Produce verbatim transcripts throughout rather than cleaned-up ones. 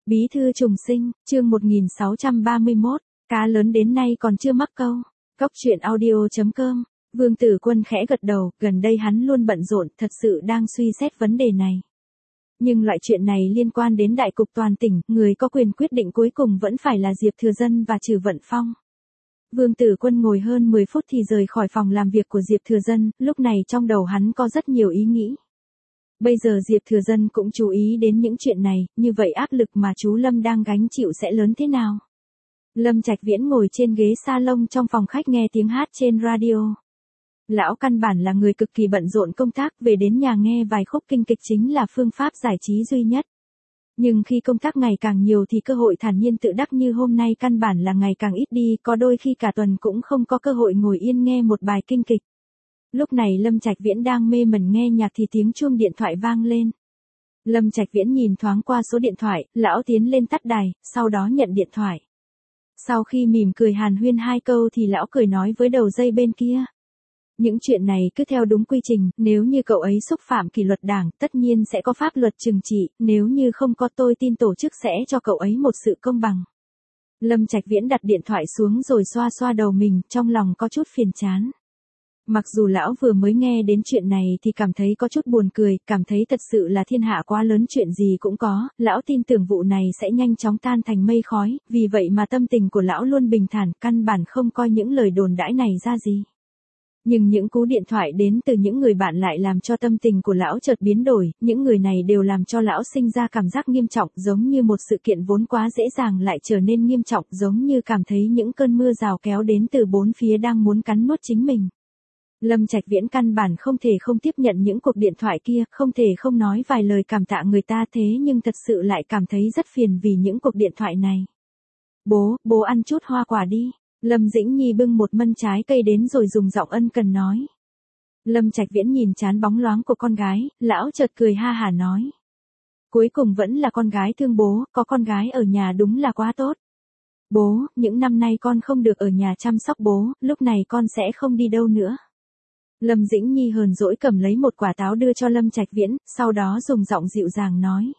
Bí thư trùng sinh, chương một nghìn sáu trăm ba mươi mốt, cá lớn đến nay còn chưa mắc câu. Cốc truyện audio chấm com, Vương Tử Quân khẽ gật đầu, gần đây hắn luôn bận rộn, thật sự đang suy xét vấn đề này. Nhưng loại chuyện này liên quan đến đại cục toàn tỉnh, người có quyền quyết định cuối cùng vẫn phải là Diệp Thừa Dân và Trừ Vận Phong. Vương Tử Quân ngồi hơn mười phút thì rời khỏi phòng làm việc của Diệp Thừa Dân, lúc này trong đầu hắn có rất nhiều ý nghĩ. Bây giờ Diệp Thừa Dân cũng chú ý đến những chuyện này, như vậy áp lực mà chú Lâm đang gánh chịu sẽ lớn thế nào? Lâm Trạch Viễn ngồi trên ghế salon trong phòng khách nghe tiếng hát trên radio. Lão căn bản là người cực kỳ bận rộn công tác, về đến nhà nghe vài khúc kinh kịch chính là phương pháp giải trí duy nhất. Nhưng khi công tác ngày càng nhiều thì cơ hội thản nhiên tự đắc như hôm nay căn bản là ngày càng ít đi, có đôi khi cả tuần cũng không có cơ hội ngồi yên nghe một bài kinh kịch. Lúc này Lâm Trạch Viễn đang mê mẩn nghe nhạc thì tiếng chuông điện thoại vang lên. Lâm Trạch Viễn nhìn thoáng qua số điện thoại, lão tiến lên tắt đài, sau đó nhận điện thoại. Sau khi mỉm cười hàn huyên hai câu thì lão cười nói với đầu dây bên kia. Những chuyện này cứ theo đúng quy trình, nếu như cậu ấy xúc phạm kỷ luật đảng, tất nhiên sẽ có pháp luật trừng trị, nếu như không có tôi tin tổ chức sẽ cho cậu ấy một sự công bằng. Lâm Trạch Viễn đặt điện thoại xuống rồi xoa xoa đầu mình, trong lòng có chút phiền chán. Mặc dù lão vừa mới nghe đến chuyện này thì cảm thấy có chút buồn cười, cảm thấy thật sự là thiên hạ quá lớn chuyện gì cũng có, lão tin tưởng vụ này sẽ nhanh chóng tan thành mây khói, vì vậy mà tâm tình của lão luôn bình thản, căn bản không coi những lời đồn đãi này ra gì. Nhưng những cú điện thoại đến từ những người bạn lại làm cho tâm tình của lão chợt biến đổi, những người này đều làm cho lão sinh ra cảm giác nghiêm trọng, giống như một sự kiện vốn quá dễ dàng lại trở nên nghiêm trọng, giống như cảm thấy những cơn mưa rào kéo đến từ bốn phía đang muốn cắn nuốt chính mình. Lâm Trạch Viễn căn bản không thể không tiếp nhận những cuộc điện thoại kia, không thể không nói vài lời cảm tạ người ta, thế nhưng thật sự lại cảm thấy rất phiền vì những cuộc điện thoại này. Bố, bố ăn chút hoa quả đi. Lâm Dĩnh Nhi bưng một mâm trái cây đến rồi dùng giọng ân cần nói. Lâm Trạch Viễn nhìn trán bóng loáng của con gái, lão chợt cười ha hả nói. Cuối cùng vẫn là con gái thương bố, có con gái ở nhà đúng là quá tốt. Bố, những năm nay con không được ở nhà chăm sóc bố, lúc này con sẽ không đi đâu nữa. Lâm Dĩnh Nhi hờn dỗi cầm lấy một quả táo đưa cho Lâm Trạch Viễn, sau đó dùng giọng dịu dàng nói.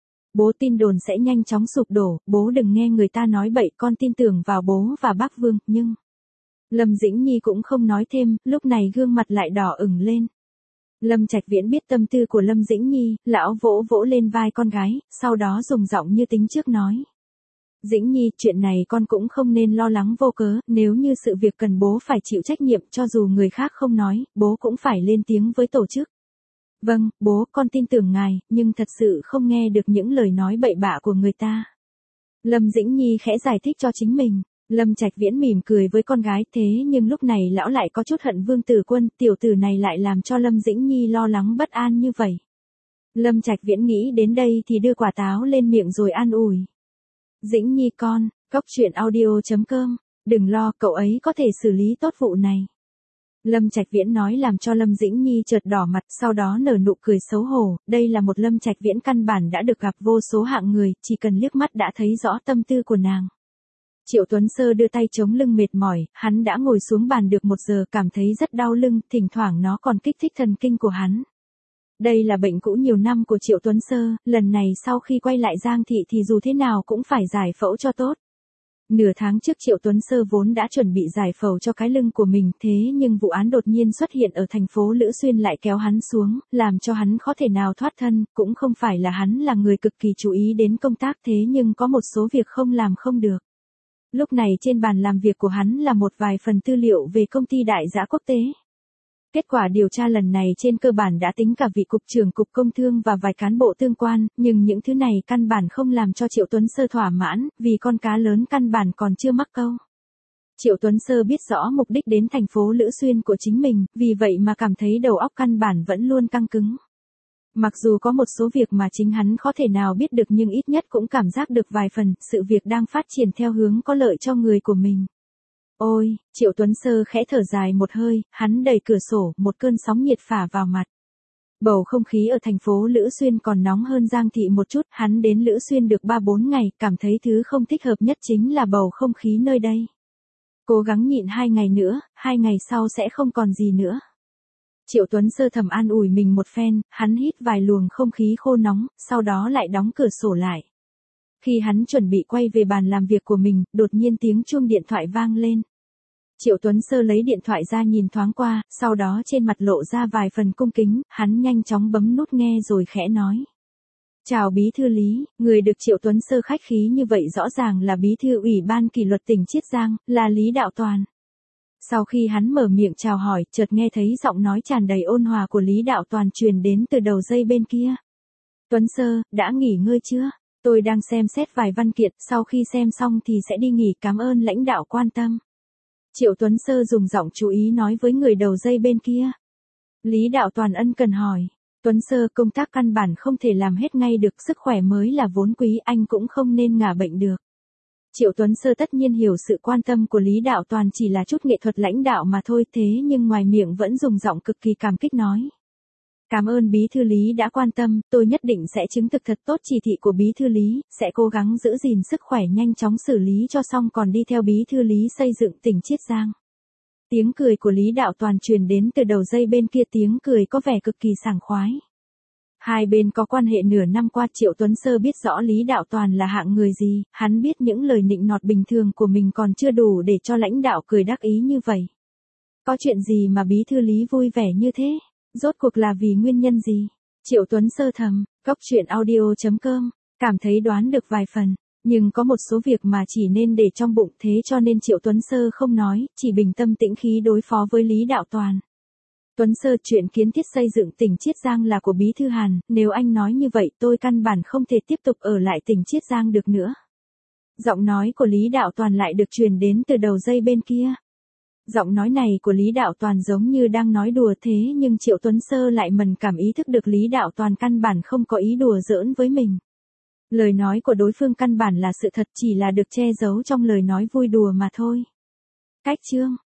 Bố tin đồn sẽ nhanh chóng sụp đổ, bố đừng nghe người ta nói bậy, con tin tưởng vào bố và bác Vương, nhưng... Lâm Dĩnh Nhi cũng không nói thêm, lúc này gương mặt lại đỏ ửng lên. Lâm Trạch Viễn biết tâm tư của Lâm Dĩnh Nhi, lão vỗ vỗ lên vai con gái, sau đó dùng giọng như tính trước nói. Dĩnh Nhi, chuyện này con cũng không nên lo lắng vô cớ, nếu như sự việc cần bố phải chịu trách nhiệm, cho dù người khác không nói, bố cũng phải lên tiếng với tổ chức. Vâng, bố, con tin tưởng ngài, nhưng thật sự không nghe được những lời nói bậy bạ của người ta. Lâm Dĩnh Nhi khẽ giải thích cho chính mình. Lâm Trạch Viễn mỉm cười với con gái, thế nhưng lúc này lão lại có chút hận Vương Tử Quân, tiểu tử này lại làm cho Lâm Dĩnh Nhi lo lắng bất an như vậy. Lâm Trạch Viễn nghĩ đến đây thì đưa quả táo lên miệng rồi an ủi. Dĩnh Nhi con, cốc truyện audio chấm com, đừng lo, cậu ấy có thể xử lý tốt vụ này. Lâm Trạch Viễn nói làm cho Lâm Dĩnh Nhi chợt đỏ mặt, sau đó nở nụ cười xấu hổ, đây là một Lâm Trạch Viễn căn bản đã được gặp vô số hạng người, chỉ cần liếc mắt đã thấy rõ tâm tư của nàng. Triệu Tuấn Sơ đưa tay chống lưng mệt mỏi, hắn đã ngồi xuống bàn được một giờ, cảm thấy rất đau lưng, thỉnh thoảng nó còn kích thích thần kinh của hắn. Đây là bệnh cũ nhiều năm của Triệu Tuấn Sơ, lần này sau khi quay lại Giang Thị thì dù thế nào cũng phải giải phẫu cho tốt. Nửa tháng trước Triệu Tuấn Sơ vốn đã chuẩn bị giải phẫu cho cái lưng của mình, thế nhưng vụ án đột nhiên xuất hiện ở thành phố Lữ Xuyên lại kéo hắn xuống, làm cho hắn khó thể nào thoát thân, cũng không phải là hắn là người cực kỳ chú ý đến công tác, thế nhưng có một số việc không làm không được. Lúc này trên bàn làm việc của hắn là một vài phần tư liệu về công ty Đại Dã Quốc tế. Kết quả điều tra lần này trên cơ bản đã tính cả vị cục trưởng cục công thương và vài cán bộ tương quan, nhưng những thứ này căn bản không làm cho Triệu Tuấn Sơ thỏa mãn, vì con cá lớn căn bản còn chưa mắc câu. Triệu Tuấn Sơ biết rõ mục đích đến thành phố Lữ Xuyên của chính mình, vì vậy mà cảm thấy đầu óc căn bản vẫn luôn căng cứng. Mặc dù có một số việc mà chính hắn khó thể nào biết được nhưng ít nhất cũng cảm giác được vài phần, sự việc đang phát triển theo hướng có lợi cho người của mình. Ôi, Triệu Tuấn Sơ khẽ thở dài một hơi, hắn đẩy cửa sổ, một cơn sóng nhiệt phả vào mặt. Bầu không khí ở thành phố Lữ Xuyên còn nóng hơn Giang Thị một chút, hắn đến Lữ Xuyên được ba bốn ngày, cảm thấy thứ không thích hợp nhất chính là bầu không khí nơi đây. Cố gắng nhịn hai ngày nữa, hai ngày sau sẽ không còn gì nữa. Triệu Tuấn Sơ thầm an ủi mình một phen, hắn hít vài luồng không khí khô nóng, sau đó lại đóng cửa sổ lại. Khi hắn chuẩn bị quay về bàn làm việc của mình, đột nhiên tiếng chuông điện thoại vang lên. Triệu Tuấn Sơ lấy điện thoại ra nhìn thoáng qua, sau đó trên mặt lộ ra vài phần cung kính, hắn nhanh chóng bấm nút nghe rồi khẽ nói. Chào bí thư Lý, người được Triệu Tuấn Sơ khách khí như vậy rõ ràng là bí thư ủy ban kỷ luật tỉnh Chiết Giang, là Lý Đạo Toàn. Sau khi hắn mở miệng chào hỏi, chợt nghe thấy giọng nói tràn đầy ôn hòa của Lý Đạo Toàn truyền đến từ đầu dây bên kia. Tuấn Sơ, đã nghỉ ngơi chưa? Tôi đang xem xét vài văn kiện, sau khi xem xong thì sẽ đi nghỉ, cảm ơn lãnh đạo quan tâm. Triệu Tuấn Sơ dùng giọng chú ý nói với người đầu dây bên kia. Lý Đạo Toàn ân cần hỏi. Tuấn Sơ, công tác căn bản không thể làm hết ngay được, sức khỏe mới là vốn quý, anh cũng không nên ngả bệnh được. Triệu Tuấn Sơ tất nhiên hiểu sự quan tâm của Lý Đạo Toàn chỉ là chút nghệ thuật lãnh đạo mà thôi, thế nhưng ngoài miệng vẫn dùng giọng cực kỳ cảm kích nói. Cảm ơn bí thư Lý đã quan tâm, tôi nhất định sẽ chứng thực thật tốt chỉ thị của bí thư Lý, sẽ cố gắng giữ gìn sức khỏe, nhanh chóng xử lý cho xong còn đi theo bí thư Lý xây dựng tỉnh Chiết Giang. Tiếng cười của Lý Đạo Toàn truyền đến từ đầu dây bên kia, tiếng cười có vẻ cực kỳ sảng khoái. Hai bên có quan hệ nửa năm qua, Triệu Tuấn Sơ biết rõ Lý Đạo Toàn là hạng người gì, hắn biết những lời nịnh nọt bình thường của mình còn chưa đủ để cho lãnh đạo cười đắc ý như vậy. Có chuyện gì mà bí thư Lý vui vẻ như thế? Rốt cuộc là vì nguyên nhân gì? Triệu Tuấn Sơ thầm, Cốc Truyện Audio chấm com, cảm thấy đoán được vài phần, nhưng có một số việc mà chỉ nên để trong bụng, thế cho nên Triệu Tuấn Sơ không nói, chỉ bình tâm tĩnh khí đối phó với Lý Đạo Toàn. Tuấn Sơ, chuyện kiến thiết xây dựng tỉnh Chiết Giang là của bí thư Hàn, nếu anh nói như vậy tôi căn bản không thể tiếp tục ở lại tỉnh Chiết Giang được nữa. Giọng nói của Lý Đạo Toàn lại được truyền đến từ đầu dây bên kia. Giọng nói này của Lý Đạo Toàn giống như đang nói đùa, thế nhưng Triệu Tuấn Sơ lại mẫn cảm ý thức được Lý Đạo Toàn căn bản không có ý đùa giỡn với mình. Lời nói của đối phương căn bản là sự thật, chỉ là được che giấu trong lời nói vui đùa mà thôi. Cách chương